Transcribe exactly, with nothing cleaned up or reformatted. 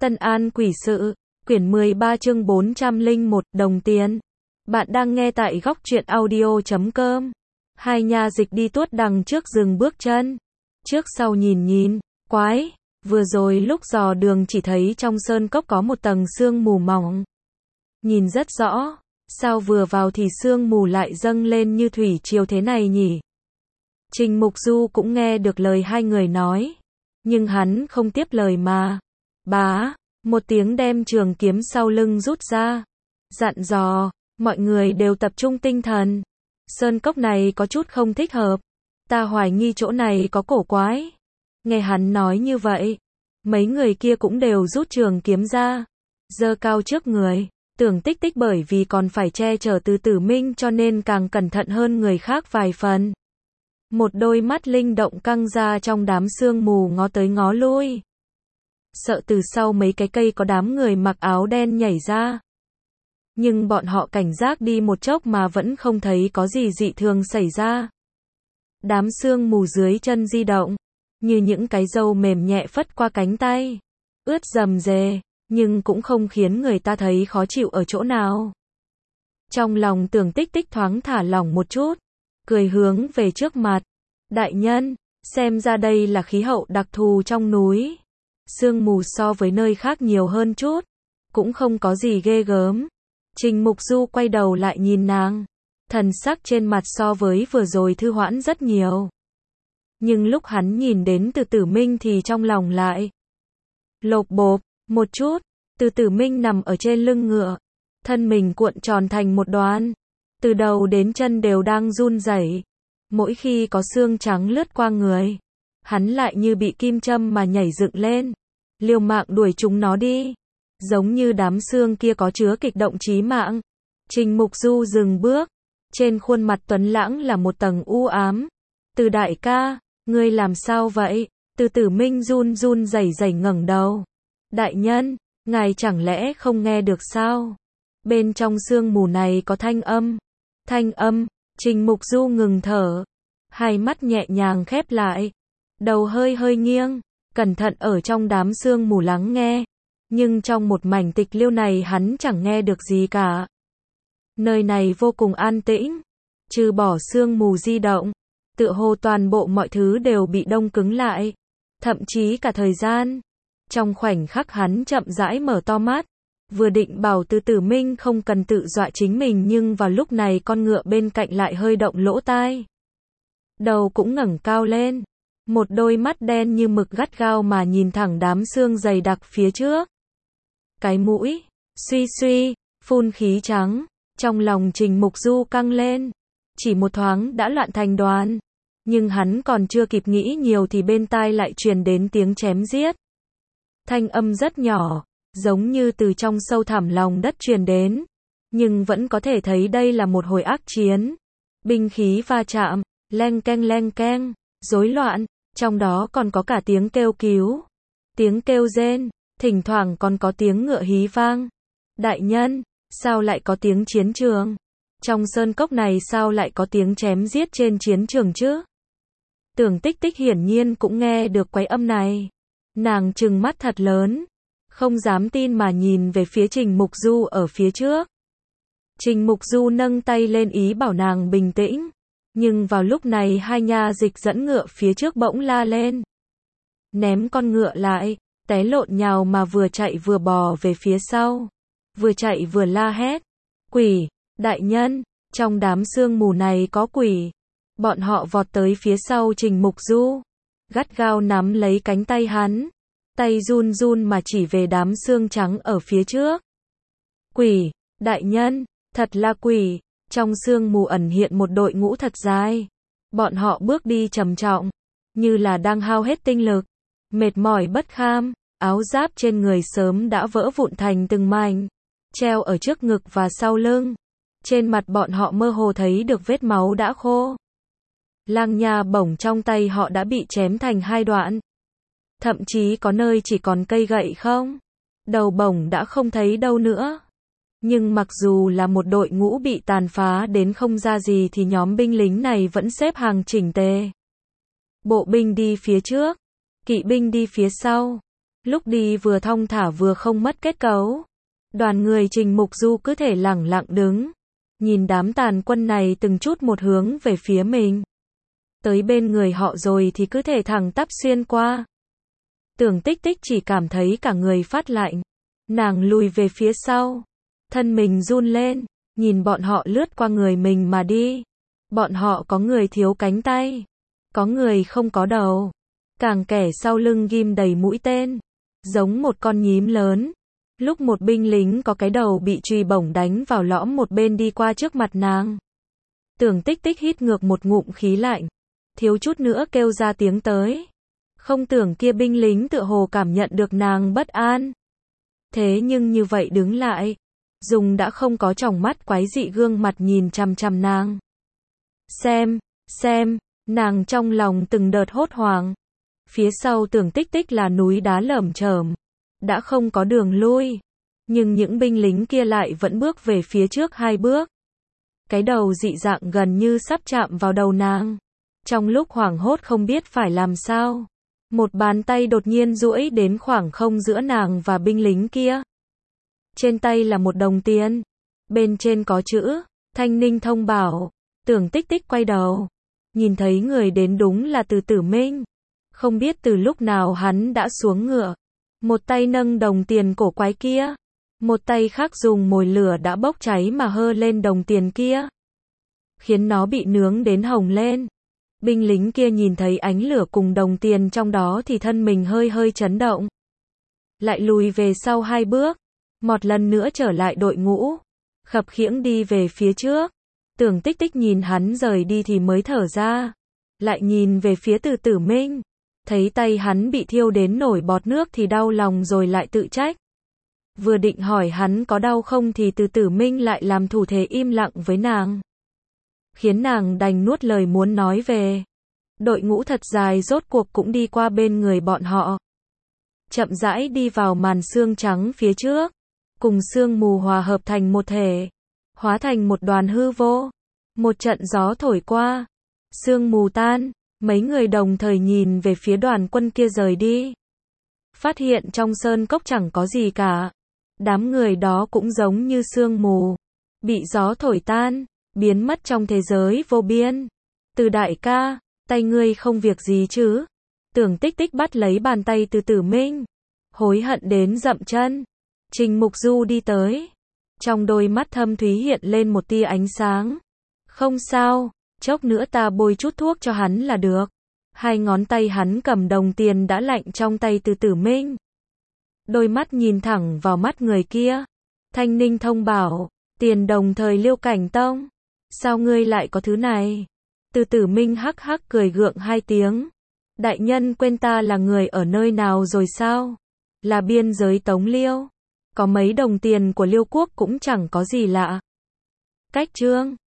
Tân An Quỷ Sự, quyển mười ba chương bốn trăm lẻ một, đồng tiền. Bạn đang nghe tại góc truyện audio chấm com. Hai nha dịch đi tuốt đằng trước dừng bước chân. Trước sau nhìn nhìn, quái, vừa rồi lúc dò đường chỉ thấy trong sơn cốc có một tầng sương mù mỏng. Nhìn rất rõ, sao vừa vào thì sương mù lại dâng lên như thủy triều thế này nhỉ? Trình Mục Du cũng nghe được lời hai người nói, nhưng hắn không tiếp lời mà. Bá, một tiếng đem trường kiếm sau lưng rút ra, dặn dò, mọi người đều tập trung tinh thần. Sơn cốc này có chút không thích hợp, ta hoài nghi chỗ này có cổ quái. Nghe hắn nói như vậy, mấy người kia cũng đều rút trường kiếm ra, giơ cao trước người. Tưởng Tích Tích bởi vì còn phải che chở Từ Tử Minh cho nên càng cẩn thận hơn người khác vài phần. Một đôi mắt linh động căng ra trong đám sương mù ngó tới ngó lui. Sợ từ sau mấy cái cây có đám người mặc áo đen nhảy ra. Nhưng bọn họ cảnh giác đi một chốc mà vẫn không thấy có gì dị thường xảy ra. Đám sương mù dưới chân di động, như những cái râu mềm nhẹ phất qua cánh tay. Ướt rầm rề, nhưng cũng không khiến người ta thấy khó chịu ở chỗ nào. Trong lòng Tưởng Tích Tích thoáng thả lỏng một chút, cười hướng về trước mặt. Đại nhân, xem ra đây là khí hậu đặc thù trong núi. Sương mù so với nơi khác nhiều hơn chút, cũng không có gì ghê gớm. Trình Mục Du quay đầu lại nhìn nàng, thần sắc trên mặt so với vừa rồi thư hoãn rất nhiều. Nhưng lúc hắn nhìn đến Từ Tử Minh thì trong lòng lại lột bột một chút. Từ Tử Minh nằm ở trên lưng ngựa, thân mình cuộn tròn thành một đoàn, từ đầu đến chân đều đang run rẩy. Mỗi khi có xương trắng lướt qua người, hắn lại như bị kim châm mà nhảy dựng lên, liều mạng đuổi chúng nó đi, giống như đám xương kia có chứa kịch động chí mạng. Trình Mục Du dừng bước, trên khuôn mặt tuấn lãng là một tầng u ám. Từ đại ca, ngươi làm sao vậy? Từ Tử Minh run run rẩy rẩy ngẩng đầu. Đại nhân, ngài chẳng lẽ không nghe được sao? Bên trong sương mù này có thanh âm. Thanh âm. Trình Mục Du ngừng thở, hai mắt nhẹ nhàng khép lại, đầu hơi hơi nghiêng, cẩn thận ở trong đám sương mù lắng nghe. Nhưng trong một mảnh tịch liêu này hắn chẳng nghe được gì cả. Nơi này vô cùng an tĩnh, trừ bỏ sương mù di động, tựa hồ toàn bộ mọi thứ đều bị đông cứng lại, thậm chí cả thời gian. Trong khoảnh khắc hắn chậm rãi mở to mắt, vừa định bảo Từ Tử Minh không cần tự dọa chính mình, nhưng vào lúc này con ngựa bên cạnh lại hơi động lỗ tai. Đầu cũng ngẩng cao lên, một đôi mắt đen như mực gắt gao mà nhìn thẳng đám sương dày đặc phía trước. Cái mũi, suy suy, phun khí trắng, trong lòng Trình Mục Du căng lên, chỉ một thoáng đã loạn thành đoàn. Nhưng hắn còn chưa kịp nghĩ nhiều thì bên tai lại truyền đến tiếng chém giết. Thanh âm rất nhỏ, giống như từ trong sâu thẳm lòng đất truyền đến, nhưng vẫn có thể thấy đây là một hồi ác chiến. Binh khí va chạm, leng keng leng keng, rối loạn, trong đó còn có cả tiếng kêu cứu, tiếng kêu rên, thỉnh thoảng còn có tiếng ngựa hí vang. Đại nhân, sao lại có tiếng chiến trường? Trong sơn cốc này sao lại có tiếng chém giết trên chiến trường chứ? Tưởng Tích Tích hiển nhiên cũng nghe được quái âm này. Nàng trừng mắt thật lớn, không dám tin mà nhìn về phía Trình Mục Du ở phía trước. Trình Mục Du nâng tay lên ý bảo nàng bình tĩnh, nhưng vào lúc này hai nha dịch dẫn ngựa phía trước bỗng la lên. Ném con ngựa lại, té lộn nhào mà vừa chạy vừa bò về phía sau, vừa chạy vừa la hét. Quỷ, đại nhân, trong đám sương mù này có quỷ. Bọn họ vọt tới phía sau Trình Mục Du, gắt gao nắm lấy cánh tay hắn, tay run run mà chỉ về đám xương trắng ở phía trước. Quỷ, đại nhân, thật là quỷ. Trong sương mù ẩn hiện một đội ngũ thật dài. Bọn họ bước đi trầm trọng, như là đang hao hết tinh lực, mệt mỏi bất kham, áo giáp trên người sớm đã vỡ vụn thành từng mảnh, treo ở trước ngực và sau lưng. Trên mặt bọn họ mơ hồ thấy được vết máu đã khô. Lang nha bổng trong tay họ đã bị chém thành hai đoạn. Thậm chí có nơi chỉ còn cây gậy không. Đầu bổng đã không thấy đâu nữa. Nhưng mặc dù là một đội ngũ bị tàn phá đến không ra gì thì nhóm binh lính này vẫn xếp hàng chỉnh tề. Bộ binh đi phía trước, kỵ binh đi phía sau. Lúc đi vừa thong thả vừa không mất kết cấu. Đoàn người Trình Mục Du cứ thể lẳng lặng đứng, nhìn đám tàn quân này từng chút một hướng về phía mình. Tới bên người họ rồi thì cứ thể thẳng tắp xuyên qua. Tưởng Tích Tích chỉ cảm thấy cả người phát lạnh. Nàng lùi về phía sau, thân mình run lên, nhìn bọn họ lướt qua người mình mà đi. Bọn họ có người thiếu cánh tay, có người không có đầu, càng kẻ sau lưng ghim đầy mũi tên, giống một con nhím lớn. Lúc một binh lính có cái đầu bị chùy bổng đánh vào lõm một bên đi qua trước mặt nàng. Tưởng Tích Tích hít ngược một ngụm khí lạnh, thiếu chút nữa kêu ra tiếng tới. Không tưởng kia binh lính tựa hồ cảm nhận được nàng bất an. Thế nhưng như vậy đứng lại, dùng đã không có tròng mắt quái dị gương mặt nhìn chằm chằm nàng. Xem, xem, nàng trong lòng từng đợt hốt hoảng. Phía sau Tưởng Tích Tích là núi đá lởm chởm, đã không có đường lui. Nhưng những binh lính kia lại vẫn bước về phía trước hai bước. Cái đầu dị dạng gần như sắp chạm vào đầu nàng. Trong lúc hoảng hốt không biết phải làm sao, một bàn tay đột nhiên duỗi đến khoảng không giữa nàng và binh lính kia. Trên tay là một đồng tiền, bên trên có chữ Thanh Ninh thông bảo. Tưởng Tích Tích quay đầu, nhìn thấy người đến đúng là Từ Tử Minh. Không biết từ lúc nào hắn đã xuống ngựa, một tay nâng đồng tiền cổ quái kia, một tay khác dùng mồi lửa đã bốc cháy mà hơ lên đồng tiền kia, khiến nó bị nướng đến hồng lên. Binh lính kia nhìn thấy ánh lửa cùng đồng tiền trong đó thì thân mình hơi hơi chấn động, lại lùi về sau hai bước, một lần nữa trở lại đội ngũ, khập khiễng đi về phía trước. Tưởng Tích Tích nhìn hắn rời đi thì mới thở ra, lại nhìn về phía Từ Tử Minh, thấy tay hắn bị thiêu đến nổi bọt nước thì đau lòng rồi lại tự trách. Vừa định hỏi hắn có đau không thì Từ Tử Minh lại làm thủ thế im lặng với nàng, khiến nàng đành nuốt lời muốn nói về. Đội ngũ thật dài rốt cuộc cũng đi qua bên người bọn họ, chậm rãi đi vào màn sương trắng phía trước, cùng sương mù hòa hợp thành một thể, hóa thành một đoàn hư vô. Một trận gió thổi qua, sương mù tan, mấy người đồng thời nhìn về phía đoàn quân kia rời đi. Phát hiện trong sơn cốc chẳng có gì cả. Đám người đó cũng giống như sương mù, bị gió thổi tan, biến mất trong thế giới vô biên. Từ đại ca, tay ngươi không việc gì chứ? Tưởng Tích Tích bắt lấy bàn tay Từ Tử Minh, hối hận đến dậm chân. Trình Mục Du đi tới, trong đôi mắt thâm thúy hiện lên một tia ánh sáng. Không sao, chốc nữa ta bôi chút thuốc cho hắn là được. Hai ngón tay hắn cầm đồng tiền đã lạnh trong tay Từ Tử Minh. Đôi mắt nhìn thẳng vào mắt người kia. Thanh Ninh thông bảo, tiền đồng thời Liêu Cảnh Tông. Sao ngươi lại có thứ này? Từ Tử Minh hắc hắc cười gượng hai tiếng. Đại nhân quên ta là người ở nơi nào rồi sao? Là biên giới Tống Liêu. Có mấy đồng tiền của Liêu quốc cũng chẳng có gì lạ. Cách chương